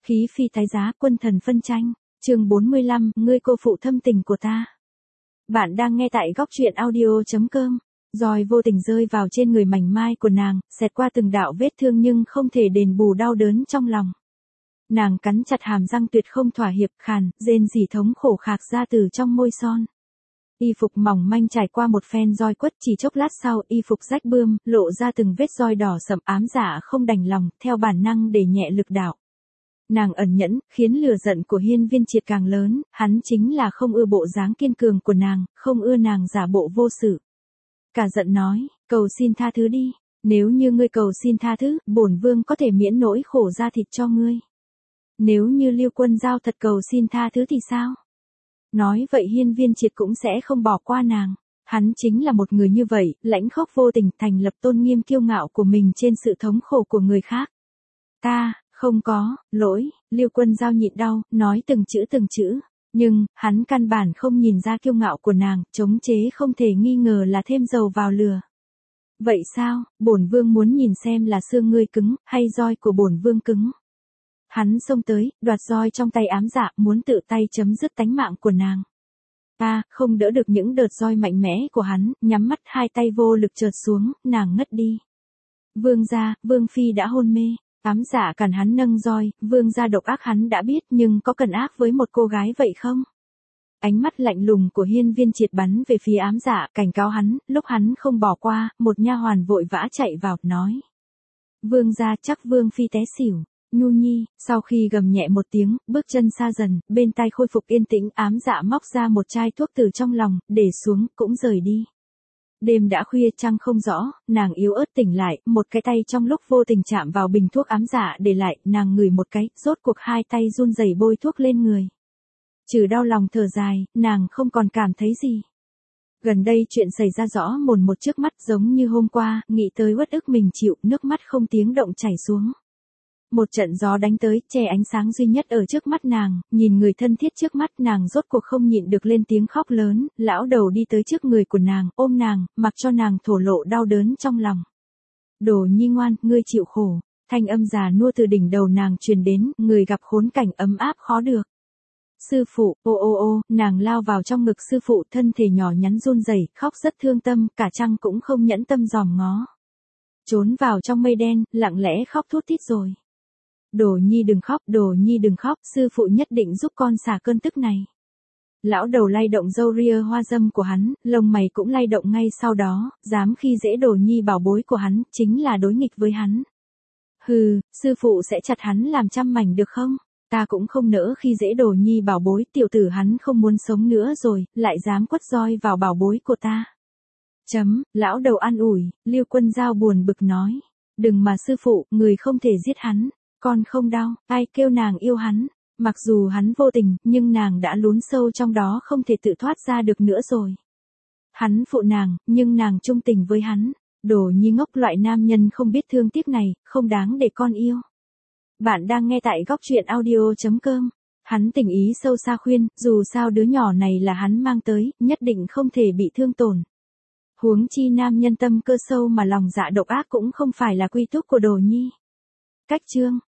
Khí phi tái giá, quân thần phân tranh. Chương 45, ngươi cô phụ thâm tình của ta. Bạn đang nghe tại góc truyện audio.com. Roi vô tình rơi vào trên người mảnh mai của nàng, xẹt qua từng đạo vết thương nhưng không thể đền bù đau đớn trong lòng. Nàng cắn chặt hàm răng tuyệt không thỏa hiệp, khàn, rên rỉ thống khổ khạc ra từ trong môi son. Y phục mỏng manh trải qua một phen roi quất, chỉ chốc lát sau y phục rách bươm, lộ ra từng vết roi đỏ sậm. Ám Dạ không đành lòng, theo bản năng để nhẹ lực đạo. Nàng ẩn nhẫn, khiến lửa giận của Hiên Viên Triệt càng lớn, hắn chính là không ưa bộ dáng kiên cường của nàng, không ưa nàng giả bộ vô sự. Cả giận nói, cầu xin tha thứ đi, nếu như ngươi cầu xin tha thứ, bổn vương có thể miễn nỗi khổ da thịt cho ngươi. Nếu như Lưu Quân Giao thật cầu xin tha thứ thì sao? Nói vậy Hiên Viên Triệt cũng sẽ không bỏ qua nàng. Hắn chính là một người như vậy, lãnh khốc vô tình, thành lập tôn nghiêm kiêu ngạo của mình trên sự thống khổ của người khác. Ta, không có, lỗi, Lưu Quân Giao nhịn đau, nói từng chữ. Nhưng, hắn căn bản không nhìn ra kiêu ngạo của nàng, chống chế không thể nghi ngờ là thêm dầu vào lửa. Vậy sao, bổn vương muốn nhìn xem là xương ngươi cứng, hay roi của bổn vương cứng. Hắn xông tới, đoạt roi trong tay Ám Dạ, muốn tự tay chấm dứt tánh mạng của nàng. Ta, không đỡ được những đợt roi mạnh mẽ của hắn, nhắm mắt hai tay vô lực chợt xuống, nàng ngất đi. Vương gia, vương phi đã hôn mê. Ám Dạ cản hắn nâng roi, vương gia độc ác hắn đã biết nhưng có cần ác với một cô gái vậy không? Ánh mắt lạnh lùng của Hiên Viên Triệt bắn về phía Ám Dạ, cảnh cáo hắn, lúc hắn không bỏ qua, một nha hoàn vội vã chạy vào, nói. Vương gia, chắc vương phi té xỉu. Nhu nhi, sau khi gầm nhẹ một tiếng, bước chân xa dần, bên tai khôi phục yên tĩnh. Ám Dạ móc ra một chai thuốc từ trong lòng, để xuống, cũng rời đi. Đêm đã khuya, trăng không rõ, nàng yếu ớt tỉnh lại, một cái tay trong lúc vô tình chạm vào bình thuốc Ám Dạ để lại, nàng ngửi một cái, rốt cuộc hai tay run rẩy bôi thuốc lên người. Trừ đau lòng thở dài, nàng không còn cảm thấy gì. Gần đây chuyện xảy ra rõ mồn một trước mắt, giống như hôm qua, nghĩ tới uất ức mình chịu, nước mắt không tiếng động chảy xuống. Một trận gió đánh tới, che ánh sáng duy nhất ở trước mắt nàng, nhìn người thân thiết trước mắt, nàng rốt cuộc không nhịn được lên tiếng khóc lớn. Lão đầu đi tới trước người của nàng, ôm nàng, mặc cho nàng thổ lộ đau đớn trong lòng. Đồ nhi ngoan, ngươi chịu khổ. Thanh âm già nua từ đỉnh đầu nàng truyền đến, người gặp khốn cảnh ấm áp khó được. Sư phụ, ô, nàng lao vào trong ngực sư phụ, thân thể nhỏ nhắn run rẩy, khóc rất thương tâm, cả trăng cũng không nhẫn tâm dòm ngó. Trốn vào trong mây đen, lặng lẽ khóc thút thít rồi. Đồ nhi đừng khóc, sư phụ nhất định giúp con xả cơn tức này. Lão đầu lay động râu ria hoa dâm của hắn, lông mày cũng lay động ngay sau đó, dám khi dễ đồ nhi bảo bối của hắn, chính là đối nghịch với hắn. Hừ, sư phụ sẽ chặt hắn làm trăm mảnh được không? Ta cũng không nỡ khi dễ đồ nhi bảo bối, tiểu tử hắn không muốn sống nữa rồi, lại dám quất roi vào bảo bối của ta. Lão đầu an ủi, Lưu Quân Giao buồn bực nói. Đừng mà sư phụ, người không thể giết hắn. Con không đau, ai kêu nàng yêu hắn. Mặc dù hắn vô tình, nhưng nàng đã lún sâu trong đó không thể tự thoát ra được nữa rồi. Hắn phụ nàng, nhưng nàng trung tình với hắn. Đồ nhi ngốc, loại nam nhân không biết thương tiếc này, không đáng để con yêu. Bạn đang nghe tại góc truyện audio.com. Hắn tình ý sâu xa khuyên, dù sao đứa nhỏ này là hắn mang tới, nhất định không thể bị thương tổn. Huống chi nam nhân tâm cơ sâu mà lòng dạ độc ác cũng không phải là quy túc của đồ nhi. Cách chương